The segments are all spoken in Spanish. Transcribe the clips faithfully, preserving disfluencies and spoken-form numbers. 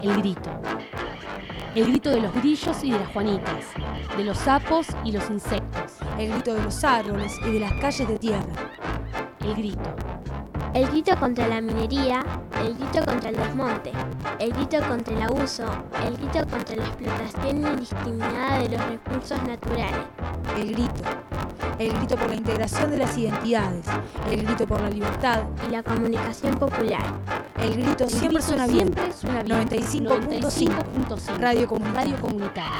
El grito. El grito de los grillos y de las juanitas, de los sapos y los insectos. El grito de los árboles y de las calles de tierra. El grito. El grito contra la minería, el grito contra el desmonte, el grito contra el abuso, el grito contra la explotación indiscriminada de los recursos naturales. El grito. El grito por la integración de las identidades, el grito por la libertad y la comunicación popular. El grito El siempre grito suena bien. Siempre suena bien. noventa y cinco punto cinco Radio Comunitaria. Radio Comunitaria.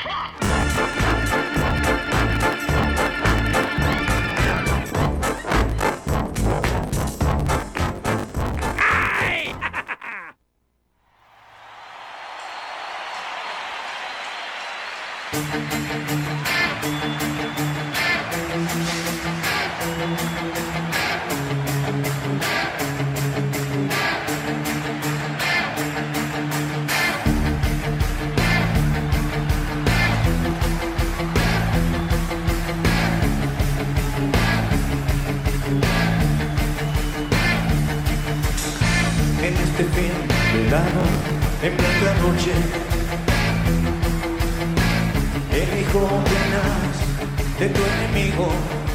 En este fin de verano, en plena noche, elijo penas de tu enemigo.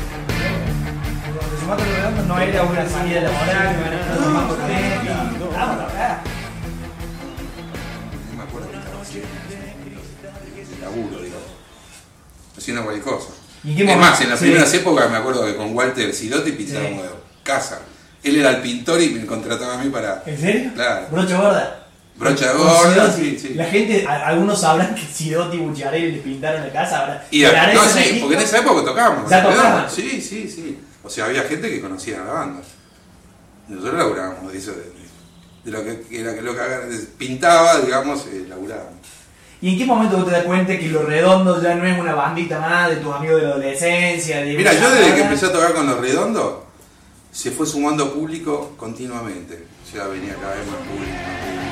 Los Sumatos Redondos no era una salida laboral, no era una tomando té, vamos acá. No me acuerdo que estaba haciendo de laburo, digo. Haciendo cualquier cosa. ¿Y qué Es momento? más, en las Sí. primeras épocas me acuerdo que con Walter Silotti pintábamos Sí. casa. Él era el pintor y me contrataba a mí para. ¿En serio? Claro. Brocha gorda. Brocha Con gorda, Sidotti. sí, sí. La gente, a- algunos sabrán que Sidotti y Bucciarelli les pintaron la casa. Ahora, Y ¿pero a- no, ese sí, registro? porque en esa época tocábamos. ¿Ya ¿no? tocaban? Sí, sí, sí. O sea, había gente que conocía a la banda. Nosotros laburábamos de eso, de, de lo que, que era que lo que haga- pintaba, digamos, eh, laburábamos. ¿Y en qué momento vos te das cuenta que Los Redondos ya no es una bandita más de tus amigos de la adolescencia? De Mira, una yo desde que banda? empecé a tocar con Los Redondos, se fue sumando público continuamente. O sea, venía cada vez más público, más público.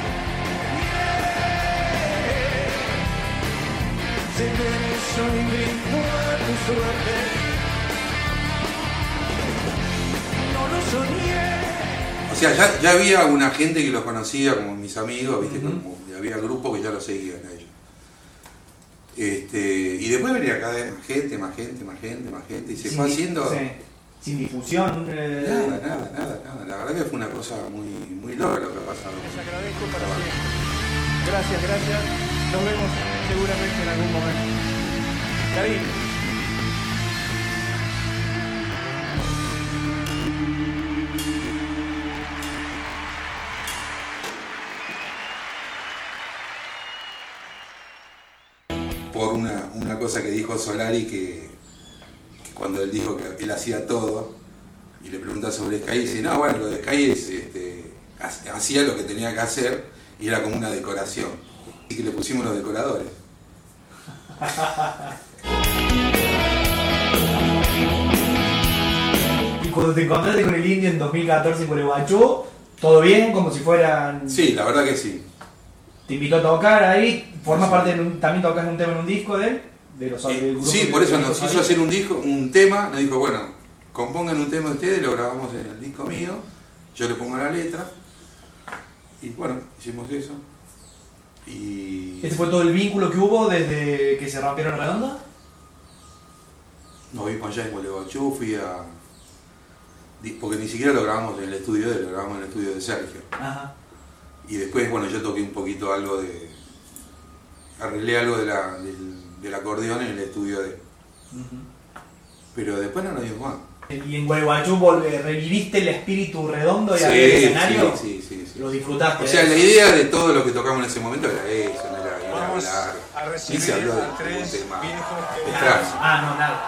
O sea, ya, ya había una gente que los conocía como mis amigos, ¿viste? Ujú. Como, y había grupos que ya los seguían a ellos. Este, y después venía cada vez más gente, más gente, más gente, más gente, y se Sin fue di- haciendo... sí. Sin difusión. eh, Nada, nada, nada, nada. La verdad que fue una cosa muy, muy loca lo que ha pasado. Les agradezco para siempre. Gracias, gracias. Nos vemos seguramente en algún momento. Cariño. Por una, una cosa que dijo Solari, que, que cuando él dijo que él hacía todo, y le pregunta sobre Sky, dice, no, bueno, lo de Sky es, este, ha- hacía lo que tenía que hacer, y era como una decoración. Así que le pusimos los decoradores. Y cuando te encontraste con el Indio en dos mil catorce en Gualeguaychú, ¿todo bien? Como si fueran... Sí, la verdad que sí. Te invitó a tocar ahí, formas Sí. parte de un, también tocas un tema en un disco de él, de los Eh, del grupo sí, que- por eso que nos los hizo había. hacer un disco, un tema, nos dijo, bueno, compongan un tema ustedes, lo grabamos en el disco mío, yo le pongo la letra, y bueno, hicimos eso. Y ¿Este fue todo el vínculo que hubo desde que se rompieron la redonda? nos vimos allá en Gualeguaychú, fui a... di- porque ni siquiera lo grabamos en el estudio de él, lo grabamos en el estudio de Sergio. Ajá. Y después, bueno, yo toqué un poquito algo de... arreglé algo de la, del, del acordeón en el estudio de él. Ujú. Pero después no nos dimos más. Y en Gualeguaychú volve- reviviste el espíritu redondo y Sí, arriba del escenario. sí, sí, sí, sí. Lo disfrutaste. O sea, ¿eh? la idea de todo lo que tocamos en ese momento era eso, no era ir a Vamos hablar. a Ni recibir se habló de a tres un tema viejos que- de Ah, trance. ah, no, nada.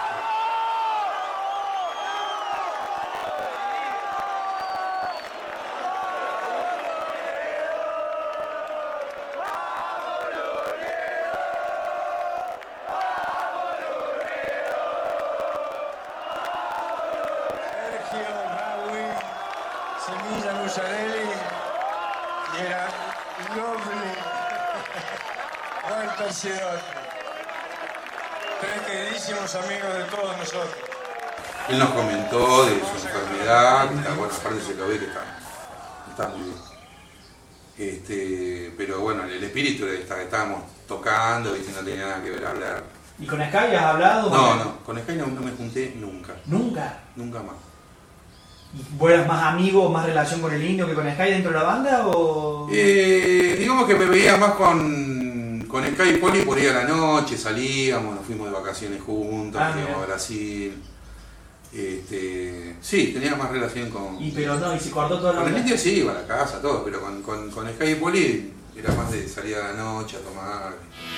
Sergio, Raúl, Semilla Bucciarelli y era Lovely Walter Sidotti. Tres queridísimos amigos de todos nosotros. Él nos comentó de su enfermedad, que está, bueno, aparte se lo ve que está, está muy bien. Este, pero bueno, el espíritu era esta- estábamos tocando, ¿viste? No tenía nada que ver hablar. ¿Y con Sky has hablado? No, no, con Sky no, no me junté nunca, ¿Nunca? nunca más. ¿Y vos eras más amigo, más relación con el Indio que con Sky dentro de la banda o...? Eh, digamos que me veía más con, con Sky y Poli por ir a la noche, salíamos, nos fuimos de vacaciones juntos, Ah, nos íbamos mira. a Brasil. Este, sí, tenía más relación con... Y pero no, y se cortó toda la Con el onda. Indio sí, iba a la casa, todo, pero con, con, con Sky y Poli era más de salir a la noche a tomar.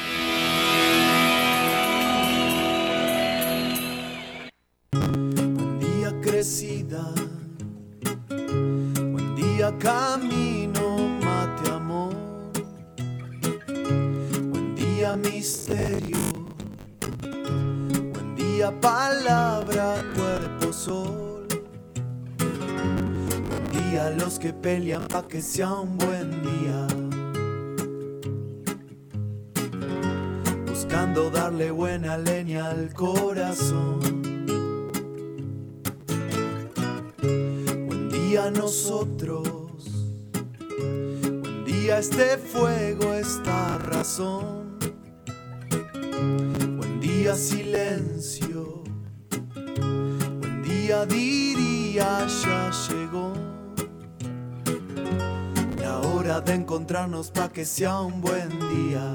Buen día crecida, buen día camino, mate amor, buen día misterio, buen día palabra, cuerpo sol, buen día los que pelean pa' que sea un buen día, buscando darle buena leña al corazón. Buen día nosotros, buen día este fuego, esta razón, buen día silencio, buen día diría ya llegó, la hora de encontrarnos pa' que sea un buen día,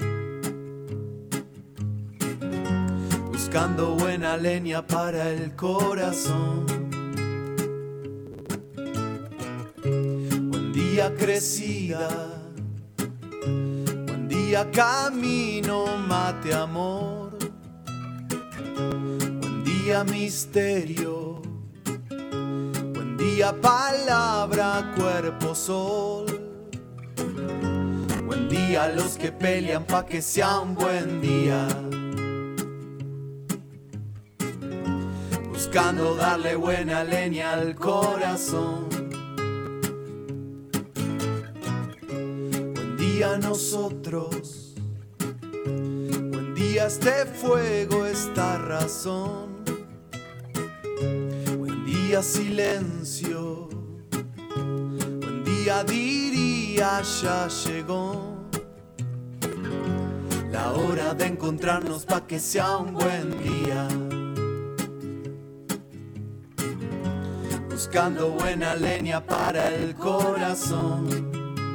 buscando buena leña para el corazón. Buen día crecida, buen día camino, mate amor, buen día misterio, buen día palabra, cuerpo sol, buen día los que pelean pa' que sea un buen día, buscando darle buena leña al corazón. Buen día nosotros, buen día este fuego, esta razón, buen día silencio, buen día diría ya llegó, la hora de encontrarnos pa' que sea un buen día, buscando buena leña para el corazón.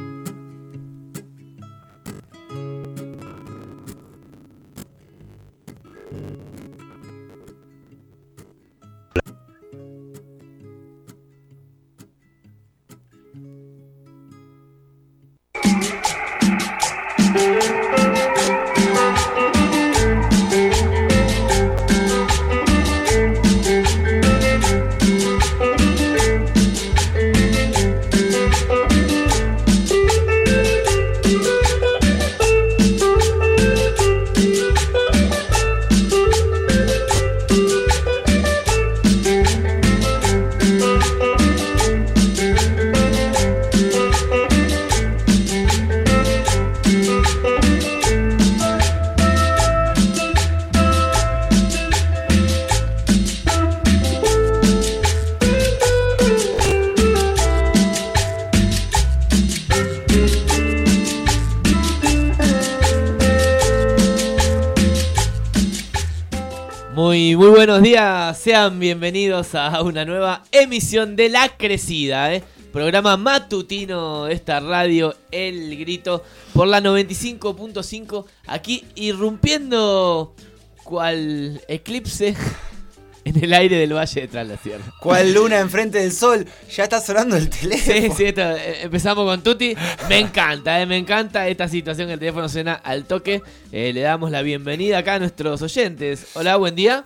Muy, muy buenos días, sean bienvenidos a una nueva emisión de La Crecida, ¿eh? Programa matutino de esta radio, El Grito, por la noventa y cinco punto cinco, aquí irrumpiendo cual eclipse en el aire del Valle de Tras la Sierra. Cual luna enfrente del sol, ya está sonando el teléfono. Sí, sí, esto, eh, empezamos con Tuti. Me encanta, eh, me encanta esta situación que el teléfono suena al toque. Eh, le damos la bienvenida acá a nuestros oyentes. Hola, buen día.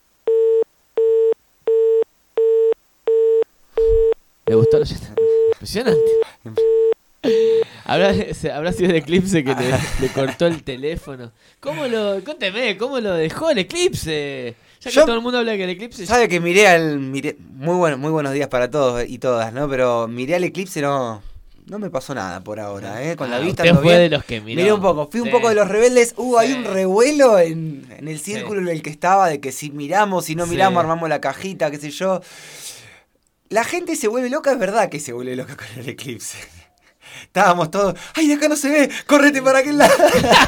¿Le gustó el oyente? Impresionante. ¿Habrá, ¿Habrá sido el eclipse que le, le cortó el teléfono? ¿Cómo lo, cuénteme, cómo lo dejó el eclipse? Ya que Yo- todo el mundo habla que el eclipse... Sabe que miré al miré, muy bueno, muy buenos días para todos y todas, ¿no? Pero miré al eclipse, no no me pasó nada por ahora, ¿eh? Con la Ah, vista usted ando fue bien. de los que miró. Miré un poco, fui un Sí. poco de los rebeldes. Uh, hay Sí. un revuelo en, en el círculo Sí. en el que estaba de que si miramos, si no Sí. miramos, armamos la cajita, qué sé yo. La gente se vuelve loca, es verdad que se vuelve loca con el eclipse. Estábamos todos, ¡ay, de acá no se ve! ¡Córrete para aquel lado!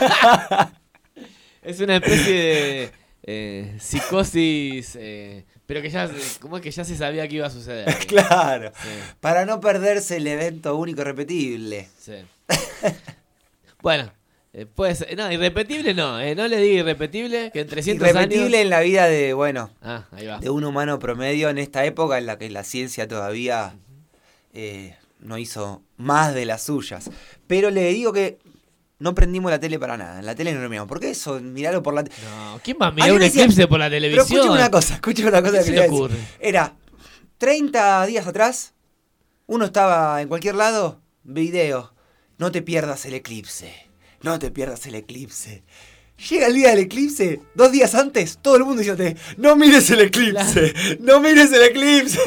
Es una especie de eh, psicosis, eh, pero que ya, ¿cómo es que ya se sabía que iba a suceder? Claro, Sí. para no perderse el evento único y repetible. Sí. Bueno, eh, pues, no, irrepetible no, eh, no le diga irrepetible, que en trescientos Irrepetible años... en la vida de, bueno, Ah, ahí va. de un humano promedio en esta época en la que la ciencia todavía eh, no hizo más de las suyas. Pero le digo que no prendimos la tele para nada. En la tele no lo miramos. ¿Por qué eso? Miralo por la tele. No, ¿quién va a mirar un eclipse por la televisión? Pero escúchame una cosa, escúchame una cosa ¿Qué que se le le voy a ocurre? decir. Era treinta días atrás, uno estaba en cualquier lado, video, no te pierdas el eclipse, no te pierdas el eclipse. Llega el día del eclipse, dos días antes, todo el mundo diciéndote, no mires el eclipse, no mires el eclipse.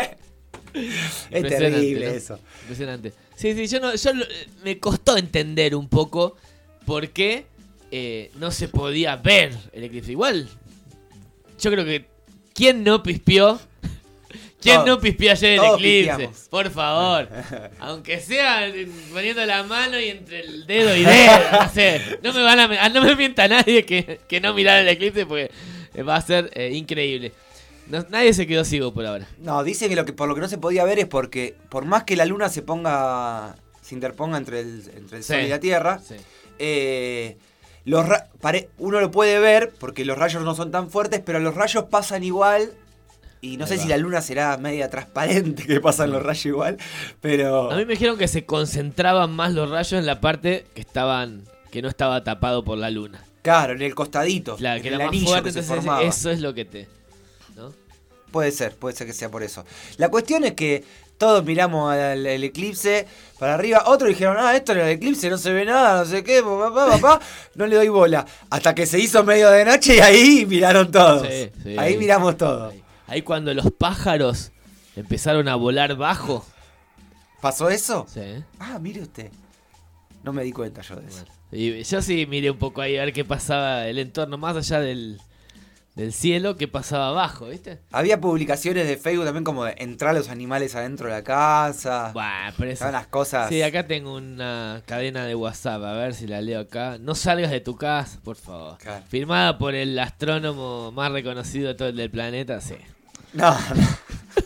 Es terrible, ¿no? Eso. Impresionante. Sí, sí, yo no, yo lo- me costó entender un poco por qué eh, no se podía ver el eclipse. Igual, yo creo que ¿quién no pispeó? ¿Quién Todos. no pispeó ayer el Todos eclipse? pispeamos. Por favor. Aunque sea eh, poniendo la mano y entre el dedo y dedo. No sé. No me van a, a- no me mienta nadie que, que no mirar el eclipse porque va a ser eh, increíble. No- nadie se quedó ciego por ahora. No, dicen que, lo que por lo que no se podía ver es porque, por más que la luna se ponga, se interponga entre el, entre el Sí. sol y la tierra, Sí. eh, los ra- pare- uno lo puede ver porque los rayos no son tan fuertes, pero los rayos pasan igual. Y no Ahí sé va. si la luna será media transparente que pasan los rayos igual, pero... A mí me dijeron que se concentraban más los rayos en la parte que estaban que no estaba tapado por la luna. Claro, en el costadito, La en que el era más anillo fuerte, que se entonces formaba. eso es lo que te... ¿no? Puede ser, puede ser que sea por eso. La cuestión es que todos miramos al el eclipse para arriba. Otros dijeron, ah, esto en el eclipse no se ve nada, no sé qué, papá, papá. No le doy bola. Hasta que se hizo medio de noche y ahí miraron todos. Sí, sí, ahí, ahí. miramos todos. Ahí, ahí cuando los pájaros empezaron a volar bajo. ¿Pasó eso? Sí. Ah, mire usted. No me di cuenta yo de eso. Bueno, y yo sí miré un poco ahí a ver qué pasaba el entorno, más allá del, del cielo, qué pasaba abajo, ¿viste? Había publicaciones de Facebook también como de entrar los animales adentro de la casa. Buah, pero eso- Estaban las cosas... Sí, acá tengo una cadena de WhatsApp, a ver si la leo acá. No salgas de tu casa, por favor. Claro. Firmada por el astrónomo más reconocido de todo el del planeta, sí. No, no.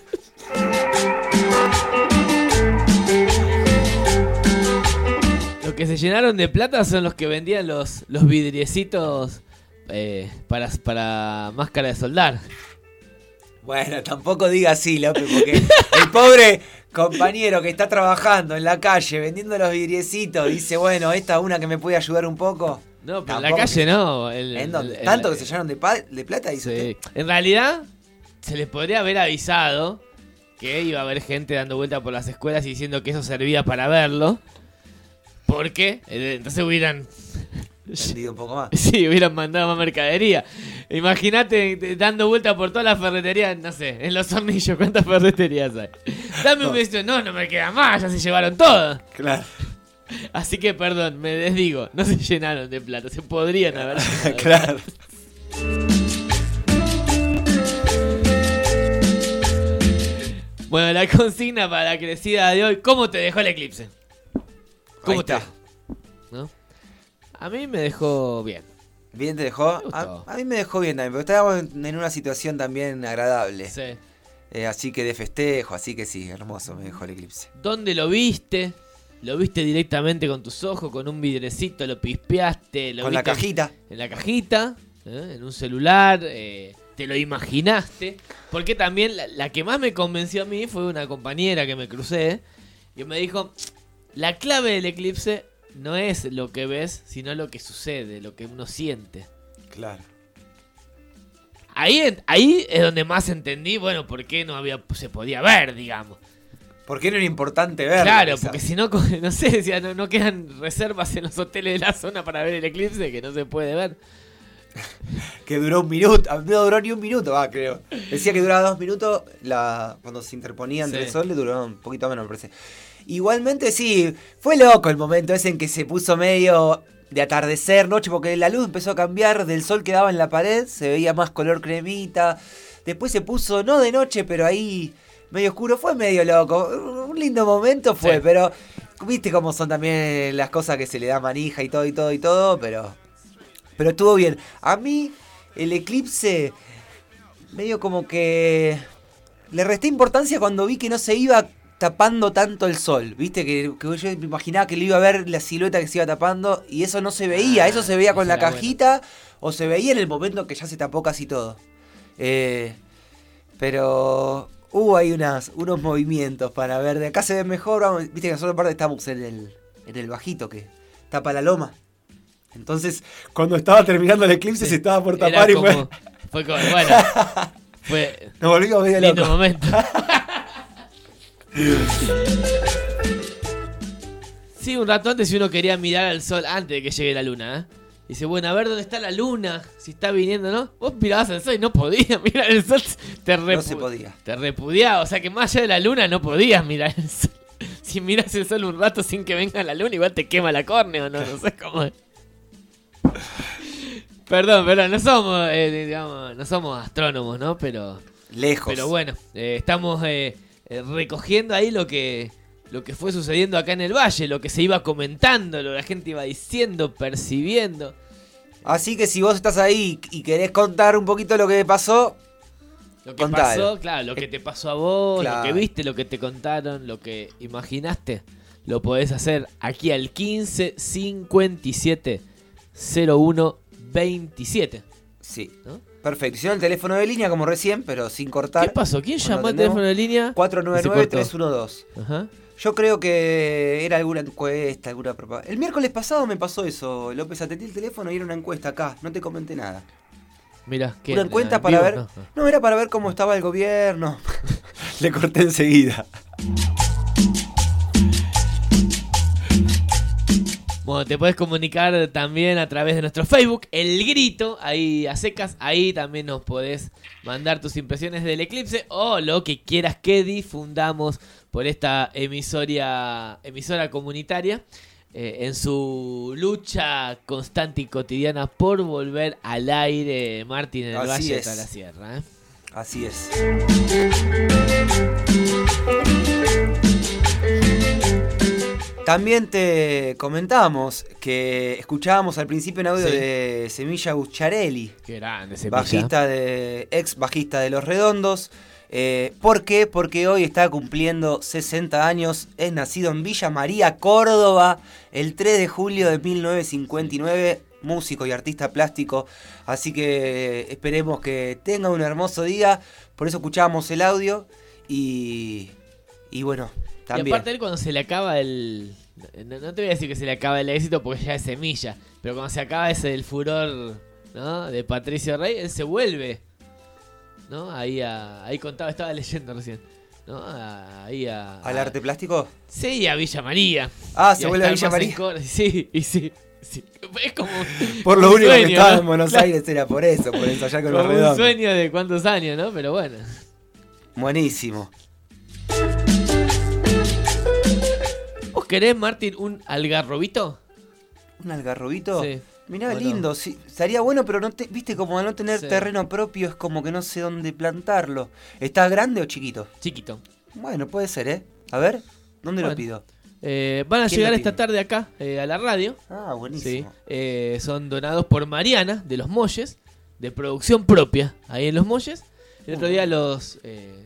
Los que se llenaron de plata son los que vendían los, los vidriecitos eh, para, para máscara de soldar. Bueno, tampoco diga así, López, porque el pobre compañero que está trabajando en la calle vendiendo los vidriecitos dice, bueno, esta es una que me puede ayudar un poco. No, pero en la Tampoco calle se- no. el- ¿En dónde? el- ¿Tanto el- que se llenaron de, pa- de plata? Dice Sí. En realidad, se les podría haber avisado que iba a haber gente dando vuelta por las escuelas y diciendo que eso servía para verlo. Porque eh, entonces hubieran... usted. Vendido un poco más. Sí, hubieran mandado más mercadería. Imagínate eh, dando vuelta por todas las ferreterías, no sé, en Los Hornillos, ¿cuántas ferreterías hay? Dame un beso. No, no me queda más, ya se llevaron todo. Claro. Así que, perdón, me desdigo. No se llenaron de plata, se podrían haber llenado. Claro. Bueno, la consigna para la crecida de hoy, ¿cómo te dejó el eclipse? ¿Cómo Ahí te está. ¿No? A mí me dejó bien. ¿Bien te dejó? Me gustó. A, a mí me dejó bien también, porque estábamos en, en una situación también agradable. Sí. Eh, así que de festejo, así que sí, hermoso me dejó el eclipse. ¿Dónde lo viste? ¿Lo viste directamente con tus ojos, con un vidrecito, lo pispeaste? Lo Con la viste cajita. En la cajita, ¿eh? En un celular, eh, te lo imaginaste. Porque también la, la que más me convenció a mí fue una compañera que me crucé y me dijo, la clave del eclipse no es lo que ves, sino lo que sucede, lo que uno siente. Claro. Ahí, en- ahí es donde más entendí, bueno, por qué no había se podía ver, digamos. ¿Por qué no era importante verlo? Claro, quizás? porque si no, co- no sé, decía, no, no quedan reservas en los hoteles de la zona para ver el eclipse, que no se puede ver. Que duró un minuto, no duró ni un minuto, va, creo. Decía que duraba dos minutos, la, cuando se interponía entre Sí. el sol le duró un poquito menos, me parece. Igualmente sí, fue loco el momento ese en que se puso medio de atardecer, noche, porque la luz empezó a cambiar, del sol que daba en la pared, se veía más color cremita. Después se puso, no de noche, pero ahí medio oscuro, fue medio loco. Un lindo momento fue, Sí. pero viste cómo son también las cosas que se le da manija y todo y todo y todo, pero pero estuvo bien. A mí el eclipse medio como que le resté importancia cuando vi que no se iba tapando tanto el sol, viste que, que yo me imaginaba que le iba a ver la silueta que se iba tapando y eso no se veía, ah, eso se veía con la cajita bueno. O se veía en el momento que ya se tapó casi todo. Eh, pero hubo ahí unas, unos movimientos para ver, de acá se ve mejor, vamos, viste que nosotros aparte estamos en el, en el bajito que tapa la loma. Entonces, cuando estaba terminando el eclipse sí. Se estaba por tapar y como, fue... fue como, bueno, fue... Nos volvimos medio lindo locos. momento. Sí, un rato antes si uno quería mirar al sol antes de que llegue la luna, ¿eh? Dice, bueno, a ver dónde está la luna, si está viniendo, ¿no? Vos mirabas al sol y no podías mirar el sol. Te repu- no se podía. Te repudiaba, o sea que más allá de la luna no podías mirar el sol. Si miras el sol un rato sin que venga la luna, igual te quema la córnea, ¿no? No sé cómo es. Perdón, perdón, no somos, eh, digamos, no somos astrónomos, ¿no? Pero... Lejos. Pero bueno, eh, estamos eh, eh, recogiendo ahí lo que... Lo que fue sucediendo acá en el valle, lo que se iba comentando, lo que la gente iba diciendo, percibiendo. Así que si vos estás ahí y querés contar un poquito lo que pasó, lo que contalo. pasó, claro, lo que te pasó a vos, claro. Lo que viste, lo que te contaron, lo que imaginaste, lo podés hacer aquí al quince cincuenta y siete cero uno veintisiete. Sí, ¿no? Perfecto. Hicieron el teléfono de línea como recién, pero sin cortar. ¿Qué pasó? ¿Quién bueno, llamó al teléfono de línea? cuatro nueve nueve tres uno dos. Ajá. Yo creo que era alguna encuesta, alguna propaganda. El miércoles pasado me pasó eso, López, atendí el teléfono y era una encuesta acá, no te comenté nada. Mira, ¿qué? Una encuesta para vivo? ver... No, no. no, era para ver cómo estaba el gobierno. Le corté enseguida. Bueno, te puedes comunicar también a través de nuestro Facebook, El Grito, ahí a secas, ahí también nos podés mandar tus impresiones del eclipse o lo que quieras que difundamos por esta emisoria, emisora comunitaria eh, en su lucha constante y cotidiana por volver al aire, Martín, en el Así Valle es. de la Sierra. ¿eh? Así es. También te comentábamos que escuchábamos al principio un audio Sí. de Semilla Bucciarelli, Qué grande Semilla. bajista de, ex bajista de Los Redondos. Eh, ¿Por qué? Porque hoy está cumpliendo sesenta años, es nacido en Villa María, Córdoba, el tres de julio de mil novecientos cincuenta y nueve, músico y artista plástico, así que esperemos que tenga un hermoso día, por eso escuchábamos el audio y, y bueno, también. Y aparte él cuando se le acaba el... No, no te voy a decir que se le acaba el éxito porque ya es Semilla, pero cuando se acaba ese el furor, ¿no? De Patricio Rey, él se vuelve, ¿no? Ahí a, ahí contaba, estaba leyendo recién, ¿no? A, ahí a, ¿Al a- arte plástico? Sí, a Villa María. Ah, Y se vuelve a estar Villa más en María. Cor- Sí, y sí, sí. Es como Por lo un único que sueño, estaba ¿no? en Buenos Claro, Aires era por eso, por ensayar con Los como un Redondos. sueño de cuántos años, ¿no? Pero bueno. Buenísimo. ¿Vos querés, Martín, un algarrobito? ¿Un algarrobito? Sí. Mirá, ¿O no? lindo, sí, estaría bueno, pero no te, viste, como al no tener Sí. terreno propio es como que no sé dónde plantarlo. ¿Está grande o chiquito? Chiquito. Bueno, puede ser, ¿eh? A ver, ¿dónde Bueno. lo pido? Eh, van a ¿Quién llegar lo esta pide? tarde acá, eh, a la radio. Ah, Sí, buenísimo. eh, son donados por Mariana de Los Molles, de producción propia, ahí en Los Molles. El otro día los, eh,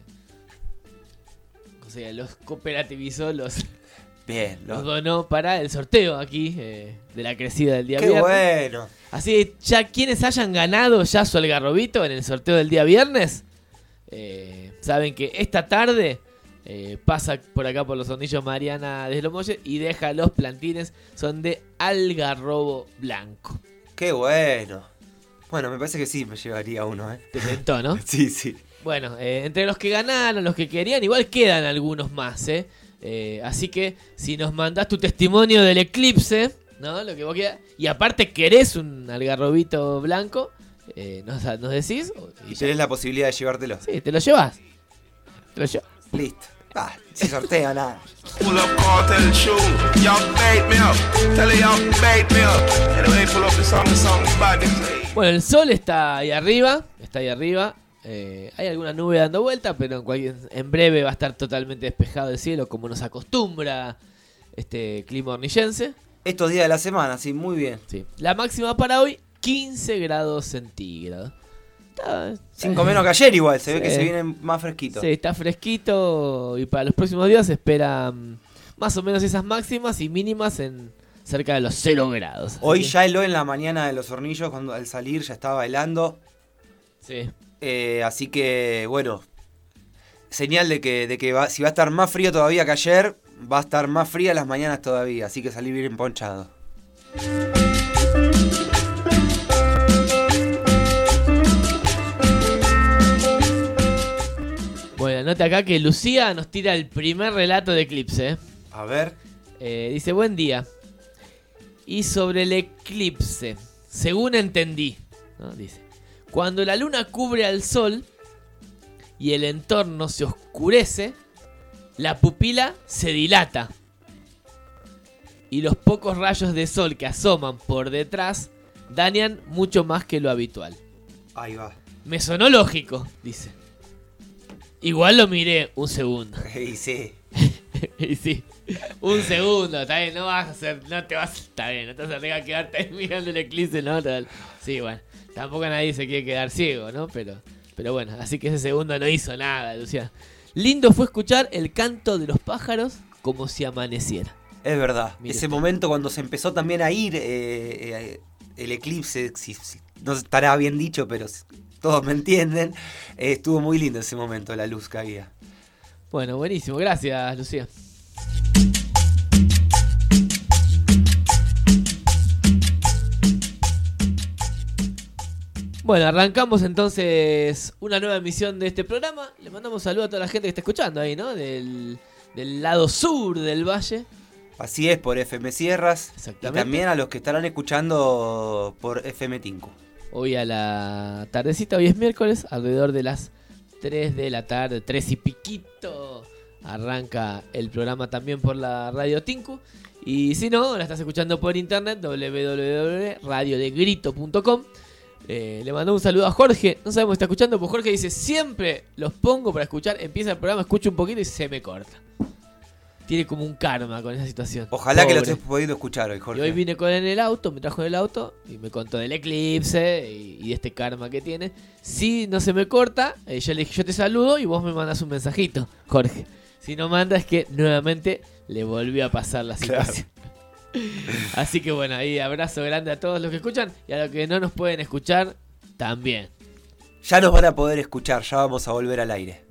o sea, los cooperativizó, los, Bien, los lo... donó para el sorteo aquí eh, de la crecida del día qué viernes. bueno. Así que ya quienes hayan ganado ya su algarrobito en el sorteo del día viernes, eh, saben que esta tarde eh, pasa por acá por los hornillos Mariana de Los Molles y deja los plantines, son de algarrobo blanco. Qué bueno. Bueno, me parece que sí me llevaría uno, ¿eh? Te tentó, ¿no? Sí, sí. Bueno, eh, entre los que ganaron, los que querían, igual quedan algunos más, ¿eh? Eh, así que si nos mandás tu testimonio del eclipse, ¿no? Lo que vos quieras, y aparte querés un algarrobito blanco, eh, nos, nos decís y Y ya. tenés la posibilidad de llevártelo. Sí, te lo llevas. Te lo llevas. Listo. Ah, si sortea nada. Pull up, call, tell the truth. Y'all bait me up. Tell her y'all bait me up. Anyway, pull up the song, the song about this. Bueno, el sol está ahí arriba, está ahí arriba. Eh, hay alguna nube dando vuelta, pero en, cualquier, en breve va a estar totalmente despejado el cielo, como nos acostumbra este clima hornillense. Estos días de la semana, sí, muy bien. Sí. La máxima para hoy, quince grados centígrados. Está, está Cinco menos que ayer igual, se sí. ve que se viene más fresquito. Sí, está fresquito y para los próximos días se esperan más o menos esas máximas y mínimas en cerca de los cero grados. Hoy Así ya heló en la mañana de Los Hornillos, cuando al salir ya estaba helando. Sí. Eh, así que, bueno, señal de que, de que va, si va a estar más frío todavía que ayer, va a estar más fría las mañanas todavía, así que salir bien ponchado. Bueno, nota acá que Lucía nos tira el primer relato de eclipse. ¿eh? A ver. Eh, dice, buen día. Y sobre el eclipse, según entendí, ¿no? Dice, cuando la luna cubre al sol y el entorno se oscurece, la pupila se dilata y los pocos rayos de sol que asoman por detrás dañan mucho más que lo habitual. Ahí va. Me sonó lógico, dice. Igual lo miré un segundo. Y sí. Y sí. Un segundo, está bien, no vas a hacer, no te vas, está bien, no te vas a tener que quedarte mirando el eclipse, ¿no? Sí, bueno, tampoco nadie se quiere quedar ciego, ¿no? Pero, pero bueno, así que ese segundo no hizo nada, Lucía. Lindo fue escuchar el canto de los pájaros como si amaneciera. Es verdad, Mire ese usted. momento cuando se empezó también a ir eh, eh, el eclipse, si, si, no estará bien dicho, pero todos me entienden, eh, estuvo muy lindo ese momento, la luz que había. Bueno, buenísimo, gracias, Lucía. Bueno, arrancamos entonces una nueva emisión de este programa. Le mandamos saludos a toda la gente que está escuchando ahí, ¿no? Del, del lado sur del valle. Así es, por F M Sierras. Exactamente. Y también a los que estarán escuchando por F M Tinku. Hoy a la tardecita, hoy es miércoles, alrededor de las tres de la tarde, tres y piquito, arranca el programa también por la Radio Tinku. Y si no, la estás escuchando por internet, doble u doble u doble u punto radio de grito punto com. Eh, le mandó un saludo a Jorge, no sabemos si está escuchando, pues Jorge dice, siempre los pongo para escuchar, empieza el programa, escucho un poquito y se me corta. Tiene como un karma con esa situación. Ojalá Pobre. que lo estés pudiendo escuchar hoy, Jorge. Y hoy vine con él en el auto, me trajo en el auto y me contó del eclipse y, y de este karma que tiene. Si no se me corta, eh, yo le dije, yo te saludo y vos me mandas un mensajito, Jorge. Si no manda es que nuevamente le volvió a pasar la situación. Claro. Así que bueno, ahí abrazo grande a todos los que escuchan y a los que no nos pueden escuchar también. Ya nos van a poder escuchar, ya vamos a volver al aire.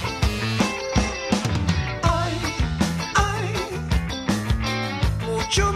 Mucho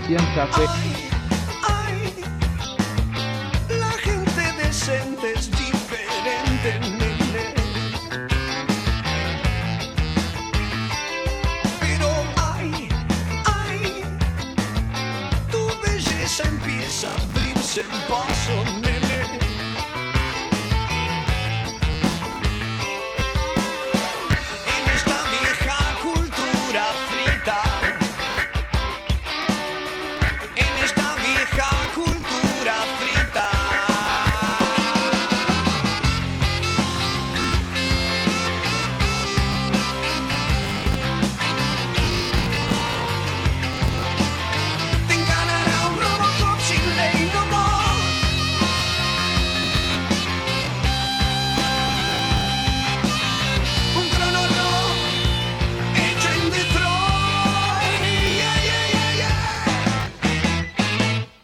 Sebastián Café. Ay, la gente decente es diferente, nene. Pero ay, ay, tu belleza empieza a abrirse en paso, nene. En esta vieja cultura frita, en esta vieja cultura frita. Te encanará un Robocop sin ley no more. Un cronólogo hecho en Detroit. Yeah, yeah, yeah, yeah.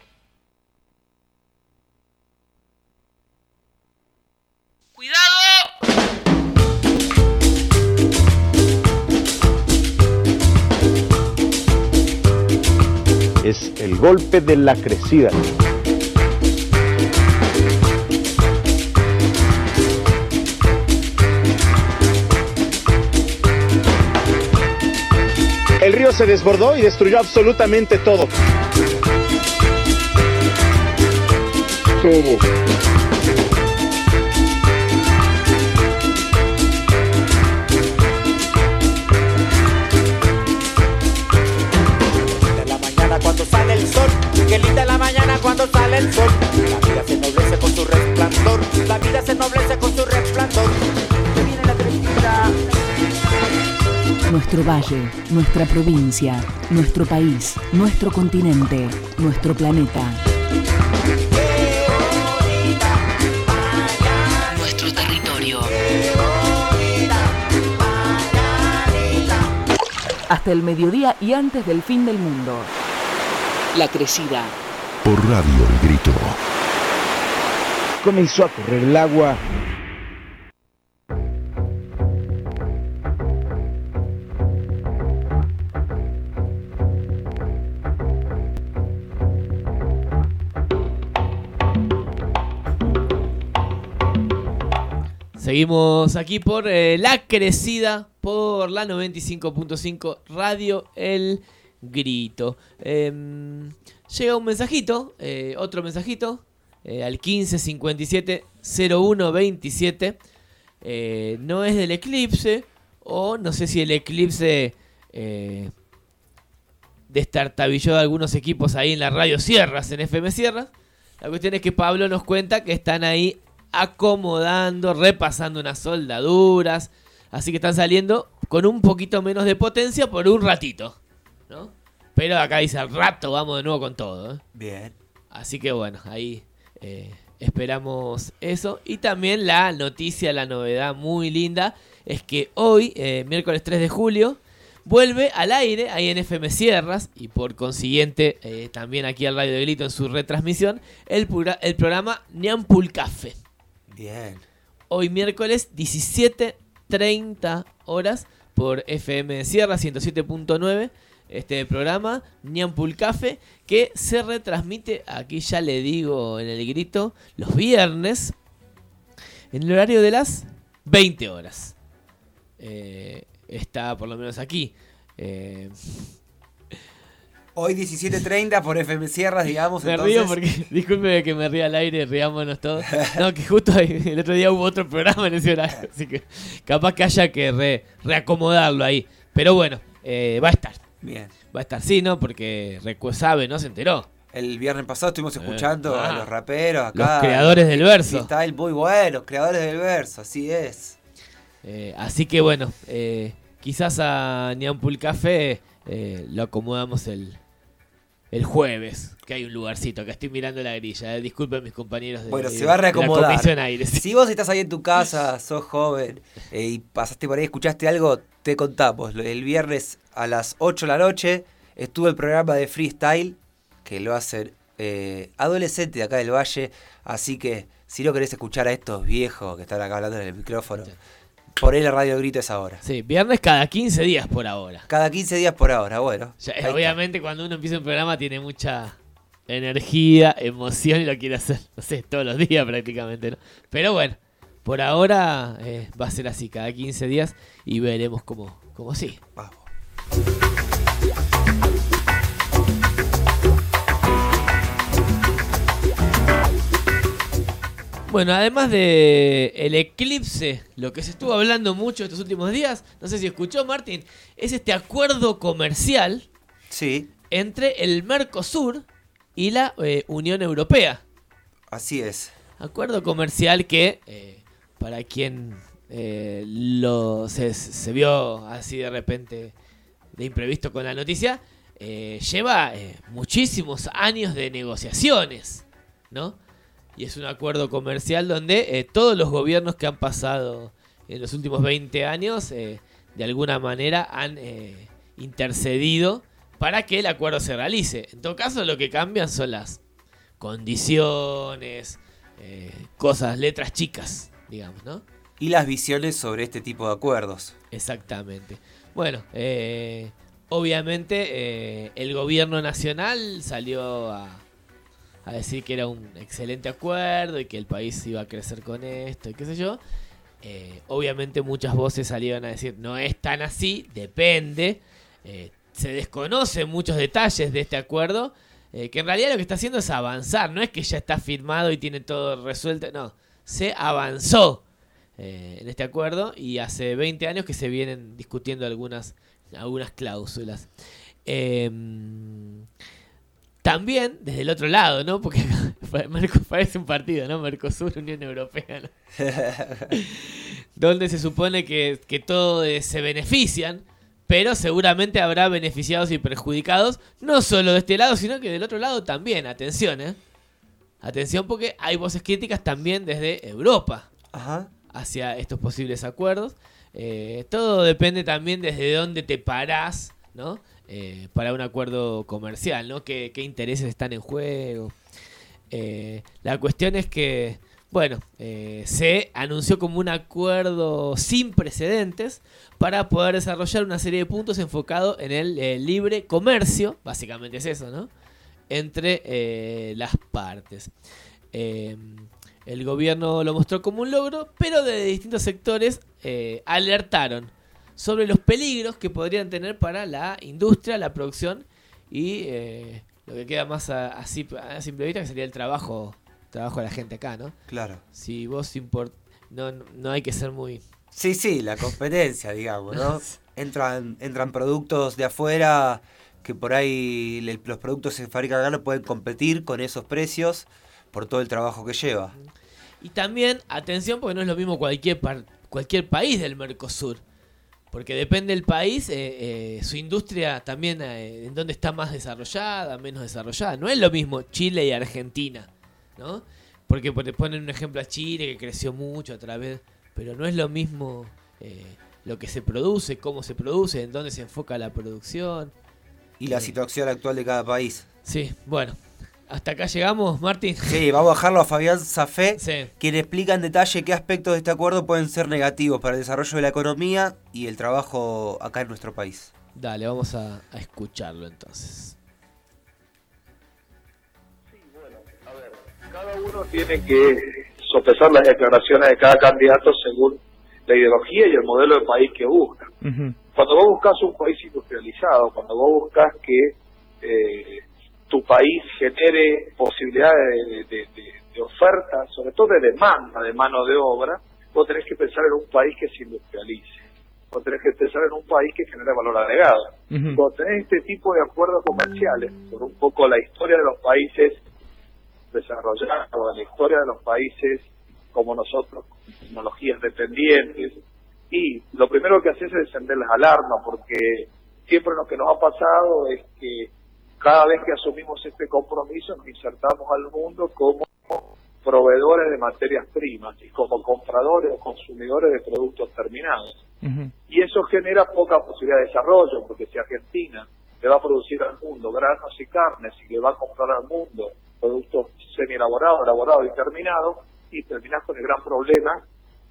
Es el golpe de la crecida. El río se desbordó y destruyó absolutamente todo. Todo. La mañana cuando sale el sol, qué linda la mañana cuando sale el sol. La vida se ennoblece con su resplandor, la vida se ennoblece con su resplandor. Que viene la crecida. Nuestro valle, nuestra provincia, nuestro país, nuestro continente, nuestro planeta. Nuestro territorio. Hasta el mediodía y antes del fin del mundo. La crecida. Por Radio El Grito. Comenzó a correr el agua. Seguimos aquí por eh, La Crecida, por la noventa y cinco punto cinco Radio El Grito. Eh, llega un mensajito, eh, otro mensajito, eh, al quince cincuenta y siete cero uno veintisiete. Eh, no es del eclipse, o no sé si el eclipse eh, destartabilló de algunos equipos ahí en la radio Sierras, en F M Sierras. La cuestión es que Pablo nos cuenta que están ahí acomodando, repasando unas soldaduras, así que están saliendo con un poquito menos de potencia por un ratito, ¿no? Pero acá dice, al rato vamos de nuevo con todo, ¿eh? Bien. Así que bueno, ahí eh, esperamos eso. Y también la noticia, la novedad muy linda, es que hoy, eh, miércoles tres de julio, vuelve al aire, ahí en F M Sierras, y por consiguiente eh, también aquí al Radio de Grito en su retransmisión, el, pura, el programa Ñampulcafé. Bien. Hoy miércoles diecisiete treinta horas por F M Sierra ciento siete punto nueve. Este programa Ñampulcafé, que se retransmite, aquí ya le digo en el grito, los viernes en el horario de las veinte horas. Eh, está por lo menos aquí. Eh, Hoy diecisiete treinta por F M Sierras, digamos. Me entonces... río porque, disculpe que me ría al aire, riámonos todos. No, que justo ahí, el otro día hubo otro programa en ese horario, así que capaz que haya que re, reacomodarlo ahí. Pero bueno, eh, va a estar. Bien. Va a estar, sí, ¿no? Porque Recu sabe, ¿no? Se enteró. El viernes pasado estuvimos escuchando Eh, ah, a los raperos acá. los creadores del verso. Freestyle muy buenos, creadores del verso, así es. Eh, así que bueno, eh, quizás a Ñampulcafé eh, lo acomodamos el, el jueves, que hay un lugarcito, que estoy mirando la grilla. Eh. Disculpen mis compañeros de, bueno, de, se va a reacomodar. de la Comisión Aires. Si vos estás ahí en tu casa, sos joven eh, y pasaste por ahí, escuchaste algo, te contamos. El viernes a las ocho de la noche estuvo el programa de freestyle que lo hacen eh, adolescentes de acá del Valle. Así que si no querés escuchar a estos viejos que están acá hablando en el micrófono, Por ahí la Radio Grito es ahora. Sí, viernes cada quince días por ahora. Cada quince días por ahora, bueno. Ya, obviamente está. Cuando uno empieza un programa tiene mucha energía, emoción y lo quiere hacer, no sé, todos los días prácticamente, ¿no? Pero bueno, por ahora eh, va a ser así, cada quince días y veremos cómo, cómo sigue. Vamos. Bueno, además de el eclipse, lo que se estuvo hablando mucho estos últimos días, no sé si escuchó Martín, es este acuerdo comercial sí. entre el Mercosur y la eh, Unión Europea. Así es. Acuerdo comercial que, eh, para quien eh, lo se, se vio así de repente, de imprevisto con la noticia, eh, lleva eh, muchísimos años de negociaciones, ¿no? Y es un acuerdo comercial donde eh, todos los gobiernos que han pasado en los últimos veinte años, eh, de alguna manera han eh, intercedido para que el acuerdo se realice. En todo caso, lo que cambian son las condiciones, eh, cosas, letras chicas, digamos, ¿no? Y las visiones sobre este tipo de acuerdos. Exactamente. Bueno, eh, obviamente eh, el gobierno nacional salió a... a decir que era un excelente acuerdo y que el país iba a crecer con esto y qué sé yo. Eh, obviamente muchas voces salieron a decir no es tan así, depende. Eh, se desconocen muchos detalles de este acuerdo, eh, que en realidad lo que está haciendo es avanzar. No es que ya está firmado y tiene todo resuelto, no. Se avanzó eh, en este acuerdo y hace veinte años que se vienen discutiendo algunas, algunas cláusulas. Eh, También, desde el otro lado, ¿no? Porque parece un partido, ¿no? Mercosur, Unión Europea, ¿no? Donde se supone que, que todos se benefician, pero seguramente habrá beneficiados y perjudicados, no solo de este lado, sino que del otro lado también. Atención, ¿eh? Atención porque hay voces críticas también desde Europa. Ajá. Hacia estos posibles acuerdos. Eh, todo depende también desde dónde te parás, ¿no? Eh, para un acuerdo comercial, ¿no? ¿Qué, qué intereses están en juego? Eh, la cuestión es que, bueno, eh, se anunció como un acuerdo sin precedentes para poder desarrollar una serie de puntos enfocados en el eh, libre comercio, básicamente es eso, ¿no? Entre eh, las partes. Eh, el gobierno lo mostró como un logro, pero de distintos sectores eh, alertaron sobre los peligros que podrían tener para la industria, la producción y eh, lo que queda más a, a, a simple vista que sería el trabajo, trabajo de la gente acá, ¿no? Claro. Si vos import no, no hay que ser muy... Sí, sí, la competencia, digamos, ¿no? Entran, entran productos de afuera que por ahí le, los productos que se fabrican acá no pueden competir con esos precios por todo el trabajo que lleva. Y también, atención, porque no es lo mismo cualquier, par, cualquier país del Mercosur. Porque depende del país, eh, eh, su industria también eh, en dónde está más desarrollada, menos desarrollada. No es lo mismo Chile y Argentina, ¿no? Porque ponen un ejemplo a Chile que creció mucho a través, pero no es lo mismo eh, lo que se produce, cómo se produce, en dónde se enfoca la producción. Y la eh, situación actual de cada país. Sí, bueno. ¿Hasta acá llegamos, Martín? Sí, vamos a dejarlo a Fabián Zafé, sí. quien explica en detalle qué aspectos de este acuerdo pueden ser negativos para el desarrollo de la economía y el trabajo acá en nuestro país. Dale, vamos a, a escucharlo entonces. Sí, bueno, a ver, cada uno tiene que sopesar las declaraciones de cada candidato según la ideología y el modelo de país que busca. Uh-huh. Cuando vos buscas un país industrializado, cuando vos buscas que... Eh, tu país genere posibilidades de, de, de, de oferta, sobre todo de demanda de mano de obra, vos tenés que pensar en un país que se industrialice. Vos tenés que pensar en un país que genere valor agregado. Uh-huh. Cuando tenés este tipo de acuerdos comerciales, por un poco la historia de los países desarrollados, la historia de los países como nosotros, tecnologías dependientes, y lo primero que haces es encender las alarmas, porque siempre lo que nos ha pasado es que cada vez que asumimos este compromiso nos insertamos al mundo como proveedores de materias primas y como compradores o consumidores de productos terminados. Uh-huh. Y eso genera poca posibilidad de desarrollo, porque si Argentina le va a producir al mundo granos y carnes y le va a comprar al mundo productos semi-elaborados, elaborados y terminados, y terminás con el gran problema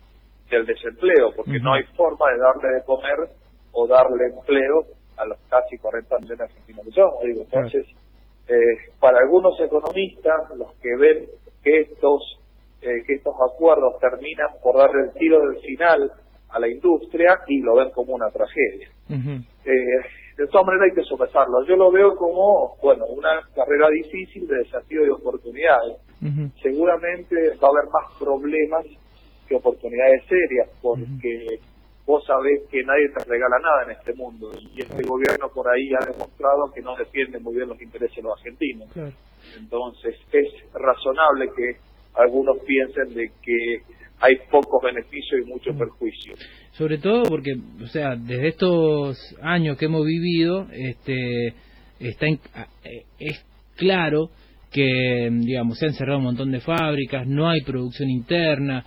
del desempleo, porque uh-huh. no hay forma de darle de comer o darle empleo a los casi cuarenta millones de argentinos que somos. Digo, entonces, eh, para algunos economistas, los que ven que estos eh, que estos acuerdos terminan por darle el tiro del final a la industria, y lo ven como una tragedia. Uh-huh. Eh, de todas maneras hay que sopesarlo. Yo lo veo como, bueno, una carrera difícil de desafío y oportunidades. Uh-huh. Seguramente va a haber más problemas que oportunidades serias, porque uh-huh. vos sabés que nadie te regala nada en este mundo, y este gobierno por ahí ha demostrado que no defiende muy bien los intereses de los argentinos. Claro. Entonces es razonable que algunos piensen de que hay pocos beneficios y mucho perjuicio. Sobre todo porque, o sea, desde estos años que hemos vivido, este, está en, es claro que, digamos, se han cerrado un montón de fábricas, no hay producción interna,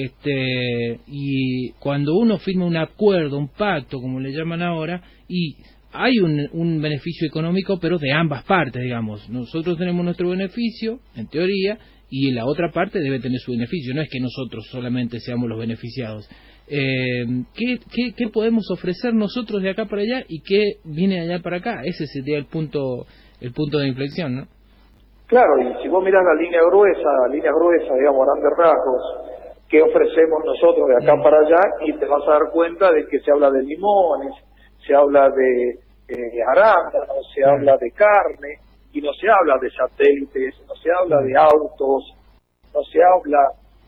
este, y cuando uno firma un acuerdo, un pacto, como le llaman ahora, y hay un, un beneficio económico, pero de ambas partes, digamos. Nosotros tenemos nuestro beneficio, en teoría, y la otra parte debe tener su beneficio. No es que nosotros solamente seamos los beneficiados. Eh, ¿qué, qué, ¿Qué podemos ofrecer nosotros de acá para allá y qué viene de allá para acá? Ese sería el punto el punto de inflexión, ¿no? Claro, y si vos mirás la línea gruesa, la línea gruesa, digamos, grandes rasgos, ¿qué ofrecemos nosotros de acá para allá? Y te vas a dar cuenta de que se habla de limones, se habla de eh, arándanos, se habla de carne, y no se habla de satélites, no se habla de autos, no se habla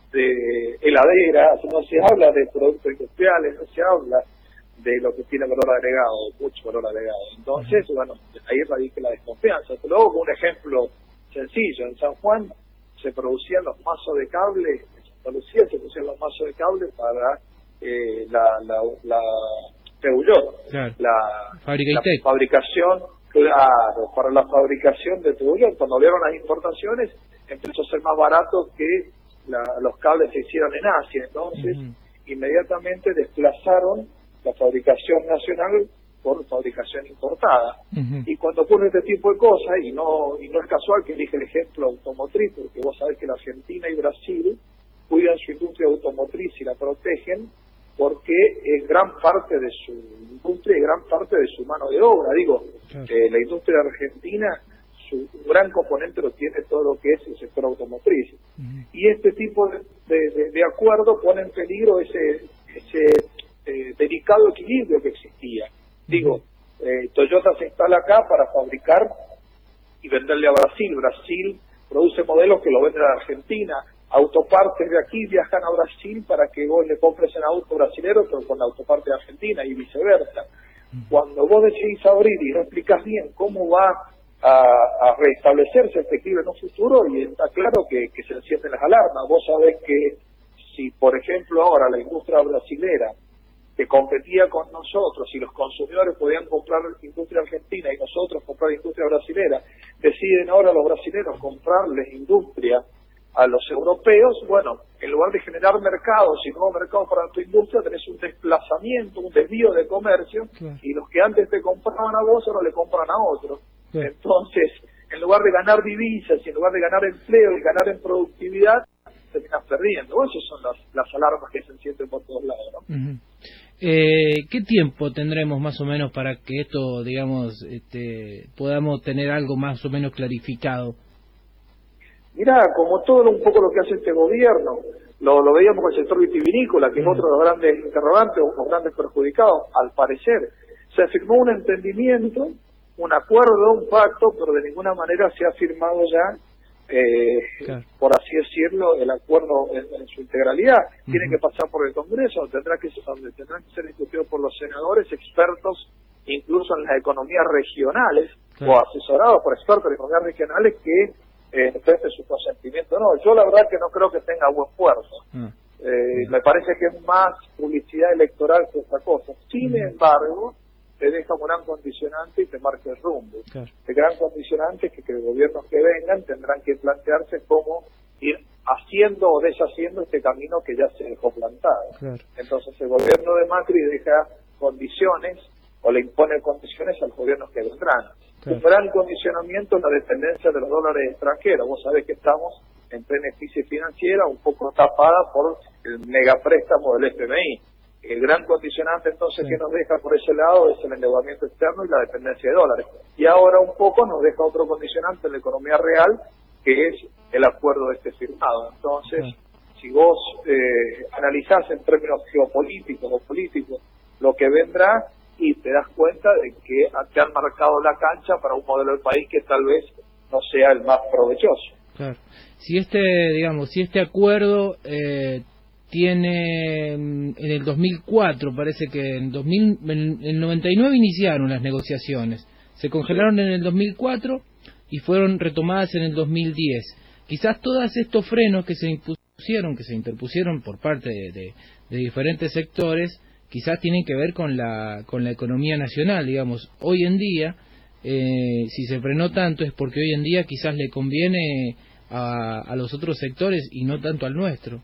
de heladeras, no se habla de productos industriales, no se habla de lo que tiene valor agregado, mucho valor agregado. Entonces, bueno, ahí radica la desconfianza. Pero luego, con un ejemplo sencillo, en San Juan se producían los mazos de cable, en Santa Lucía se producían los mazos de cable para eh, la, la, la Peugeot, claro. la, la fabricación, claro, para la fabricación de Peugeot. Cuando abrieron las importaciones, empezó a ser más barato que la, los cables se hicieron en Asia. Entonces, uh-huh. inmediatamente desplazaron la fabricación nacional por fabricación importada. Uh-huh. Y cuando ocurre este tipo de cosas, y no y no es casual que elige el ejemplo automotriz, porque vos sabés que la Argentina y Brasil cuidan su industria automotriz y la protegen, porque es gran parte de su industria y gran parte de su mano de obra. Digo, claro. eh, la industria argentina, su gran componente lo tiene todo lo que es el sector automotriz. Uh-huh. Y este tipo de, de, de, de acuerdo pone en peligro ese ese eh, delicado equilibrio que existía. Uh-huh. Digo, eh, Toyota se instala acá para fabricar y venderle a Brasil. Brasil produce modelos que lo venden a Argentina. Autopartes de aquí viajan a Brasil para que vos le compres el auto brasilero, pero con la autoparte de Argentina, y viceversa. Cuando vos decidís abrir y no explicás bien cómo va a, a restablecerse este equilibrio en un futuro, y está claro que, que se encienden las alarmas. Vos sabés que si, por ejemplo, ahora la industria brasilera que competía con nosotros, y los consumidores podían comprar industria argentina y nosotros comprar industria brasilera, deciden ahora los brasileños comprarles industria a los europeos, bueno, en lugar de generar mercados y nuevos mercados para tu industria, tenés un desplazamiento, un desvío de comercio, claro. y los que antes te compraban a vos ahora le compran a otros. Claro. Entonces, en lugar de ganar divisas y en lugar de ganar empleo y ganar en productividad, terminas perdiendo. Esas son las, las alarmas que se encienden por todos lados, ¿no? Uh-huh. Eh, ¿Qué tiempo tendremos más o menos para que esto, digamos, este, podamos tener algo más o menos clarificado? Mirá, como todo un poco lo que hace este gobierno, lo, lo veíamos con el sector vitivinícola, que es otro de los grandes interrogantes, o los grandes perjudicados, al parecer. Se firmó un entendimiento, un acuerdo, un pacto, pero de ninguna manera se ha firmado ya, eh, claro. por así decirlo, el acuerdo en, en su integralidad. Uh-huh. Tiene que pasar por el Congreso, tendrá que, tendrán que ser discutidos por los senadores, expertos, incluso en las economías regionales, claro. o asesorados por expertos en economías regionales que Eh, preste su consentimiento. No, yo la verdad que no creo que tenga buen puerto. Mm. Eh, mm. Me parece que es más publicidad electoral que otra cosa. Sin mm. embargo, te deja un gran condicionante y te marca el rumbo. Claro. El gran condicionante es que, que los gobiernos que vengan tendrán que plantearse cómo ir haciendo o deshaciendo este camino que ya se dejó plantado. Claro. Entonces el gobierno de Macri deja condiciones o le impone condiciones a los gobiernos que vendrán. Claro. Un gran condicionamiento es la dependencia de los dólares extranjeros. Vos sabés que estamos en plena crisis financiera, un poco tapada por el megapréstamo del F M I. El gran condicionante entonces sí. que nos deja por ese lado es el endeudamiento externo y la dependencia de dólares. Y ahora un poco nos deja otro condicionante en la economía real, que es el acuerdo este firmado. Entonces, sí. si vos eh, analizás en términos geopolíticos o políticos lo que vendrá, y te das cuenta de que te han marcado la cancha para un modelo de país que tal vez no sea el más provechoso. Claro. Si este, digamos, si este acuerdo eh, tiene en el dos mil cuatro, parece que en dos mil, en el noventa y nueve iniciaron las negociaciones, se congelaron en el dos mil cuatro y fueron retomadas en el dos mil diez. Quizás todos estos frenos que se impusieron, que se interpusieron por parte de, de, de diferentes sectores, quizás tienen que ver con la con la economía nacional, digamos. Hoy en día, eh, si se frenó tanto es porque hoy en día quizás le conviene a, a los otros sectores y no tanto al nuestro.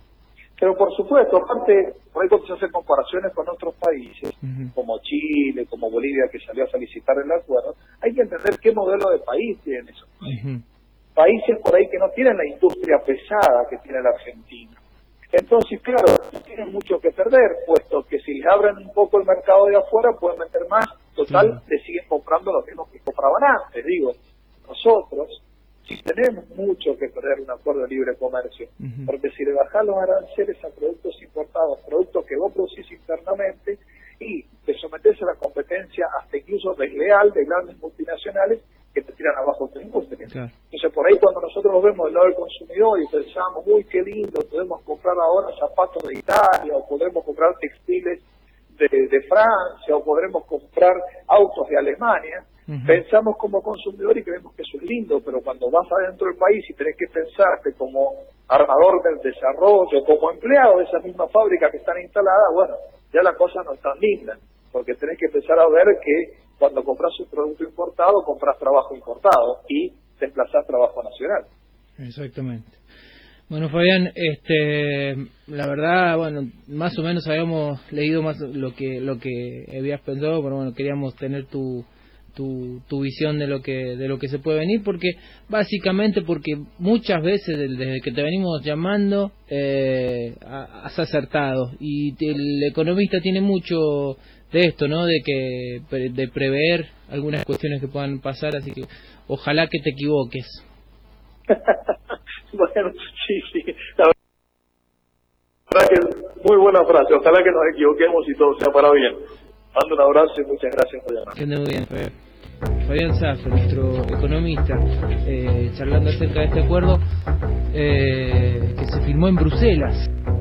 Pero por supuesto, aparte, por ahí cuando se hacen comparaciones con otros países, uh-huh. como Chile, como Bolivia, que salió a felicitar el acuerdo, hay que entender qué modelo de país tienen esos países. Uh-huh. Países por ahí que no tienen la industria pesada que tiene la Argentina. Entonces, claro, no tienen mucho que perder, puesto que si les abren un poco el mercado de afuera, pueden meter más. Total, uh-huh. le siguen comprando lo mismo que compraban antes. Digo, nosotros, si tenemos mucho que perder un acuerdo de libre comercio, uh-huh. porque si le bajás los aranceles a productos importados, productos que vos producís internamente, y te sometés a la competencia hasta incluso desleal de grandes multinacionales que te tiran abajo tu industria. Claro. Entonces, por ahí cuando nosotros nos vemos del lado del consumidor y pensamos, uy, qué lindo, podemos comprar ahora zapatos de Italia, o podremos comprar textiles de, de Francia, o podremos comprar autos de Alemania, uh-huh. pensamos como consumidor y creemos que eso es lindo, pero cuando vas adentro del país y tenés que pensarte como armador del desarrollo, como empleado de esa misma fábrica que están instaladas, bueno, ya la cosa no es tan linda, porque tenés que empezar a ver que cuando compras un producto importado, compras trabajo importado y desplazás trabajo nacional. Exactamente. Bueno, Fabián, este, la verdad, bueno, más o menos habíamos leído más lo que lo que habías pensado, pero bueno, queríamos tener tu tu tu visión de lo que de lo que se puede venir, porque básicamente porque muchas veces desde que te venimos llamando eh, has acertado, y el economista tiene mucho de esto, ¿no? De que de prever algunas cuestiones que puedan pasar, así que ojalá que te equivoques. Bueno, sí, sí, la verdad que muy buena frase, ojalá que nos equivoquemos y todo sea para bien. Mando un abrazo y muchas gracias por llamar. Que ande muy bien, Fabián. Fabián Zafra, nuestro economista, eh, charlando acerca de este acuerdo eh, que se firmó en Bruselas.